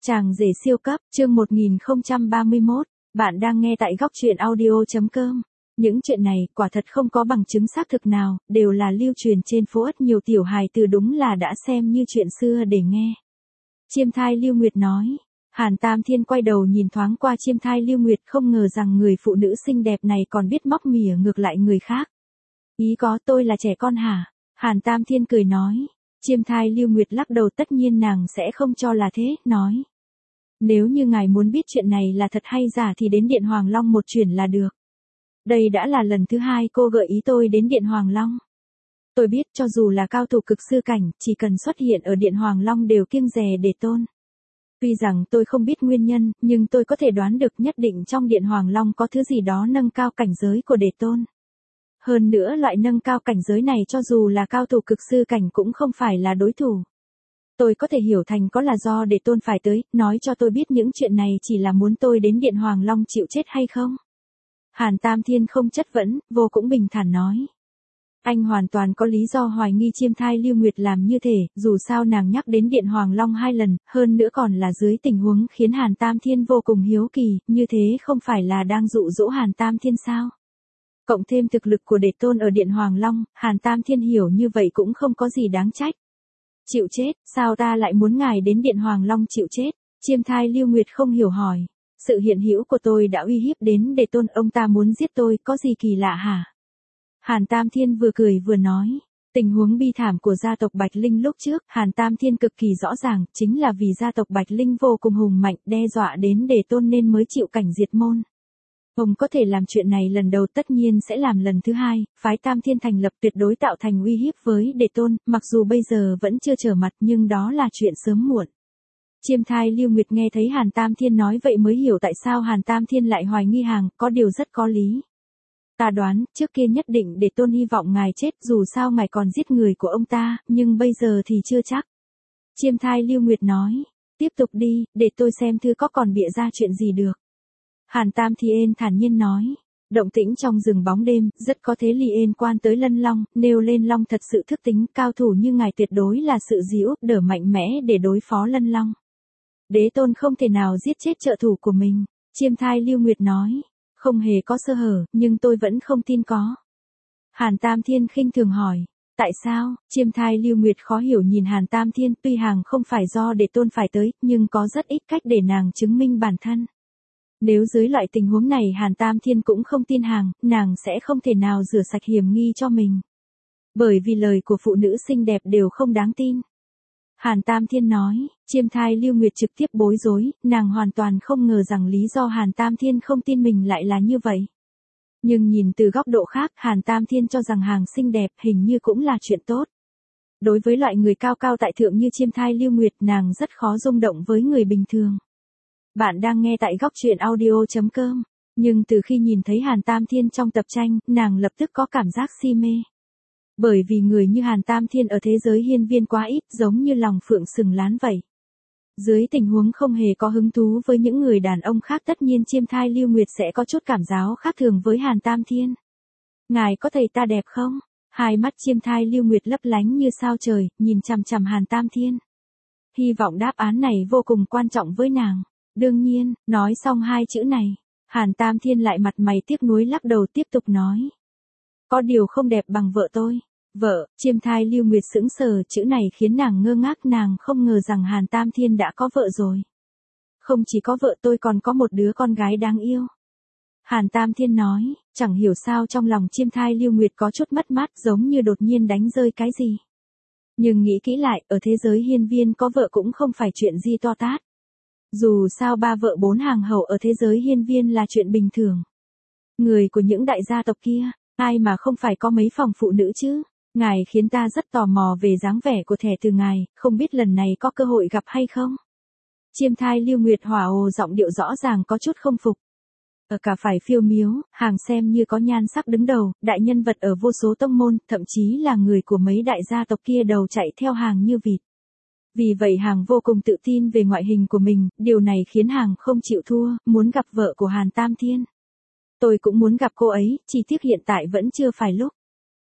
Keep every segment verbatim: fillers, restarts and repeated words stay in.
Chàng rể siêu cấp, chương một nghìn không trăm ba mươi mốt, bạn đang nghe tại góc truyện audio.com. Những chuyện này quả thật không có bằng chứng xác thực nào, đều là lưu truyền trên phố ất, nhiều tiểu hài từ đúng là đã xem như chuyện xưa để nghe. Chiêm thai Lưu Nguyệt nói. Hàn Tam Thiên quay đầu nhìn thoáng qua chiêm thai Lưu Nguyệt, không ngờ rằng người phụ nữ xinh đẹp này còn biết móc mỉa ngược lại người khác. Ý có tôi là trẻ con hả? Hàn Tam Thiên cười nói. Chiêm thai Lưu Nguyệt lắc đầu, tất nhiên nàng sẽ không cho là thế, nói. Nếu như ngài muốn biết chuyện này là thật hay giả thì đến Điện Hoàng Long một chuyến là được. Đây đã là lần thứ hai cô gợi ý tôi đến Điện Hoàng Long. Tôi biết cho dù là cao thủ cực sư cảnh, chỉ cần xuất hiện ở Điện Hoàng Long đều kiêng dè để tôn. Tuy rằng tôi không biết nguyên nhân, nhưng tôi có thể đoán được nhất định trong Điện Hoàng Long có thứ gì đó nâng cao cảnh giới của để tôn. Hơn nữa loại nâng cao cảnh giới này cho dù là cao thủ cực sư cảnh cũng không phải là đối thủ. Tôi có thể hiểu thành có là do để tôn phải tới, nói cho tôi biết những chuyện này chỉ là muốn tôi đến Điện Hoàng Long chịu chết hay không? Hàn Tam Thiên không chất vấn, vô cũng bình thản nói. Anh hoàn toàn có lý do hoài nghi chiêm thai Lưu Nguyệt làm như thế, dù sao nàng nhắc đến Điện Hoàng Long hai lần, hơn nữa còn là dưới tình huống khiến Hàn Tam Thiên vô cùng hiếu kỳ, như thế không phải là đang dụ dỗ Hàn Tam Thiên sao? Cộng thêm thực lực của đệ tôn ở Điện Hoàng Long, Hàn Tam Thiên hiểu như vậy cũng không có gì đáng trách. Chịu chết, sao ta lại muốn ngài đến Điện Hoàng Long chịu chết? Chiêm thai Lưu Nguyệt không hiểu hỏi. Sự hiện hữu của tôi đã uy hiếp đến đệ tôn, ông ta muốn giết tôi, có gì kỳ lạ hả? Hàn Tam Thiên vừa cười vừa nói. Tình huống bi thảm của gia tộc Bạch Linh lúc trước, Hàn Tam Thiên cực kỳ rõ ràng, chính là vì gia tộc Bạch Linh vô cùng hùng mạnh, đe dọa đến đệ tôn nên mới chịu cảnh diệt môn. Ông có thể làm chuyện này lần đầu, tất nhiên sẽ làm lần thứ hai, phái Tam Thiên thành lập tuyệt đối tạo thành uy hiếp với đệ tôn, mặc dù bây giờ vẫn chưa trở mặt nhưng đó là chuyện sớm muộn. Chiêm thai Lưu Nguyệt nghe thấy Hàn Tam Thiên nói vậy mới hiểu tại sao Hàn Tam Thiên lại hoài nghi hàng, có điều rất có lý. Ta đoán, trước kia nhất định để tôn hy vọng ngài chết, dù sao ngài còn giết người của ông ta, nhưng bây giờ thì chưa chắc. Chiêm thai Lưu Nguyệt nói, tiếp tục đi, để tôi xem thư có còn bịa ra chuyện gì được. Hàn Tam Thiên thản nhiên nói, động tĩnh trong rừng bóng đêm, rất có thế liên quan tới Lân Long, nêu lên Long thật sự thức tính, cao thủ như ngài tuyệt đối là sự dìu đỡ mạnh mẽ để đối phó Lân Long. Đế tôn không thể nào giết chết trợ thủ của mình, chiêm thai Lưu Nguyệt nói, không hề có sơ hở, nhưng tôi vẫn không tin có. Hàn Tam Thiên khinh thường hỏi, tại sao? Chiêm thai Lưu Nguyệt khó hiểu nhìn Hàn Tam Thiên, tuy hàng không phải do đệ tôn phải tới, nhưng có rất ít cách để nàng chứng minh bản thân. Nếu dưới loại tình huống này Hàn Tam Thiên cũng không tin hàng, nàng sẽ không thể nào rửa sạch hiểm nghi cho mình. Bởi vì lời của phụ nữ xinh đẹp đều không đáng tin. Hàn Tam Thiên nói, chiêm thai Lưu Nguyệt trực tiếp bối rối, nàng hoàn toàn không ngờ rằng lý do Hàn Tam Thiên không tin mình lại là như vậy. Nhưng nhìn từ góc độ khác, Hàn Tam Thiên cho rằng hàng xinh đẹp hình như cũng là chuyện tốt. Đối với loại người cao cao tại thượng như chiêm thai Lưu Nguyệt, nàng rất khó rung động với người bình thường. Bạn đang nghe tại góc truyện audio.com, nhưng từ khi nhìn thấy Hàn Tam Thiên trong tập tranh, nàng lập tức có cảm giác si mê. Bởi vì người như Hàn Tam Thiên ở thế giới hiên viên quá ít, giống như lòng phượng sừng lán vậy. Dưới tình huống không hề có hứng thú với những người đàn ông khác, tất nhiên chiêm thai Lưu Nguyệt sẽ có chút cảm giáo khác thường với Hàn Tam Thiên. Ngài có thấy ta đẹp không? Hai mắt chiêm thai Lưu Nguyệt lấp lánh như sao trời, nhìn chằm chằm Hàn Tam Thiên. Hy vọng đáp án này vô cùng quan trọng với nàng. Đương nhiên, nói xong hai chữ này, Hàn Tam Thiên lại mặt mày tiếc nuối lắc đầu tiếp tục nói. Có điều không đẹp bằng vợ tôi. Vợ, chiêm thai Lưu Nguyệt sững sờ, chữ này khiến nàng ngơ ngác, nàng không ngờ rằng Hàn Tam Thiên đã có vợ rồi. Không chỉ có vợ, tôi còn có một đứa con gái đáng yêu. Hàn Tam Thiên nói, chẳng hiểu sao trong lòng chiêm thai Lưu Nguyệt có chút mất mát, giống như đột nhiên đánh rơi cái gì. Nhưng nghĩ kỹ lại, ở thế giới hiên viên có vợ cũng không phải chuyện gì to tát. Dù sao ba vợ bốn hàng hầu ở thế giới hiên viên là chuyện bình thường. Người của những đại gia tộc kia, ai mà không phải có mấy phòng phụ nữ chứ? Ngài khiến ta rất tò mò về dáng vẻ của thẻ từ ngài, không biết lần này có cơ hội gặp hay không? Chiêm thai Lưu Nguyệt hỏa ồ giọng điệu rõ ràng có chút không phục. Ở cả phải phiêu miếu, hàng xem như có nhan sắc đứng đầu, đại nhân vật ở vô số tông môn, thậm chí là người của mấy đại gia tộc kia đầu chạy theo hàng như vịt. Vì vậy hàng vô cùng tự tin về ngoại hình của mình, điều này khiến hàng không chịu thua, muốn gặp vợ của Hàn Tam Thiên. Tôi cũng muốn gặp cô ấy, chỉ tiếc hiện tại vẫn chưa phải lúc.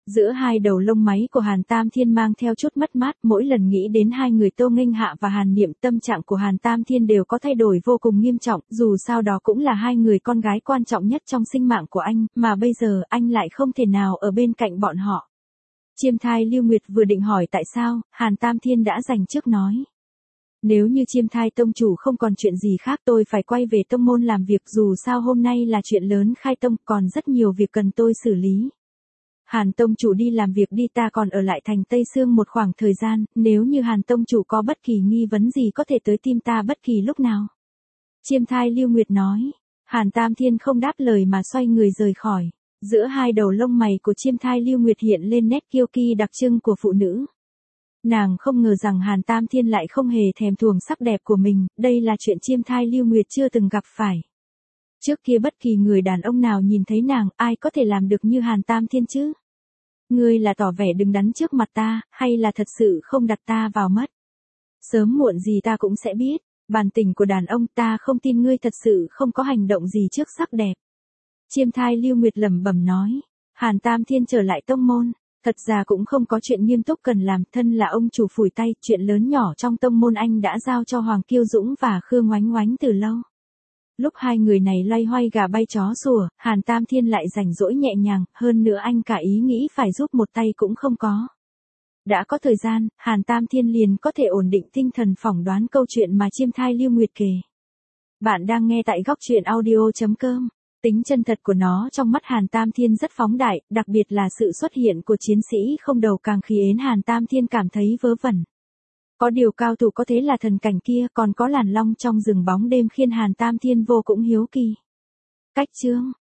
Giữa hai đầu lông máy của Hàn Tam Thiên mang theo chút mất mát, mỗi lần nghĩ đến hai người Tô Nghênh Hạ và Hàn Niệm, tâm trạng của Hàn Tam Thiên đều có thay đổi vô cùng nghiêm trọng, dù sao đó cũng là hai người con gái quan trọng nhất trong sinh mạng của anh, mà bây giờ anh lại không thể nào ở bên cạnh bọn họ. Chiêm thai Lưu Nguyệt vừa định hỏi tại sao, Hàn Tam Thiên đã dành trước nói. Nếu như Chiêm thai tông chủ không còn chuyện gì khác, tôi phải quay về tông môn làm việc, dù sao hôm nay là chuyện lớn khai tông, còn rất nhiều việc cần tôi xử lý. Hàn tông chủ đi làm việc đi, ta còn ở lại thành Tây Sương một khoảng thời gian, nếu như Hàn tông chủ có bất kỳ nghi vấn gì có thể tới tìm ta bất kỳ lúc nào. Chiêm thai Lưu Nguyệt nói. Hàn Tam Thiên không đáp lời mà xoay người rời khỏi. Giữa hai đầu lông mày của Chiêm thai Lưu Nguyệt hiện lên nét kiêu kỳ đặc trưng của phụ nữ. Nàng không ngờ rằng Hàn Tam Thiên lại không hề thèm thuồng sắc đẹp của mình, đây là chuyện Chiêm thai Lưu Nguyệt chưa từng gặp phải. Trước kia bất kỳ người đàn ông nào nhìn thấy nàng, ai có thể làm được như Hàn Tam Thiên chứ? Ngươi là tỏ vẻ đứng đắn trước mặt ta, hay là thật sự không đặt ta vào mắt? Sớm muộn gì ta cũng sẽ biết, bản tình của đàn ông, ta không tin ngươi thật sự không có hành động gì trước sắc đẹp. Chiêm thai Lưu Nguyệt lẩm bẩm nói. Hàn Tam Thiên trở lại tông môn, thật ra cũng không có chuyện nghiêm túc cần làm, thân là ông chủ phủi tay, chuyện lớn nhỏ trong tông môn anh đã giao cho Hoàng Kiêu Dũng và Khương Ngoánh Ngoánh từ lâu. Lúc hai người này loay hoay gà bay chó sủa, Hàn Tam Thiên lại rảnh rỗi nhẹ nhàng, hơn nữa anh cả ý nghĩ phải giúp một tay cũng không có. Đã có thời gian, Hàn Tam Thiên liền có thể ổn định tinh thần phỏng đoán câu chuyện mà Chiêm thai Lưu Nguyệt kể. Bạn đang nghe tại góc truyện audio chấm com. Tính chân thật của nó trong mắt Hàn Tam Thiên rất phóng đại, đặc biệt là sự xuất hiện của chiến sĩ không đầu càng khiến Hàn Tam Thiên cảm thấy vớ vẩn. Có điều cao thủ có thế là thần cảnh kia, còn có làn long trong rừng bóng đêm khiến Hàn Tam Thiên vô cùng hiếu kỳ. Cách chương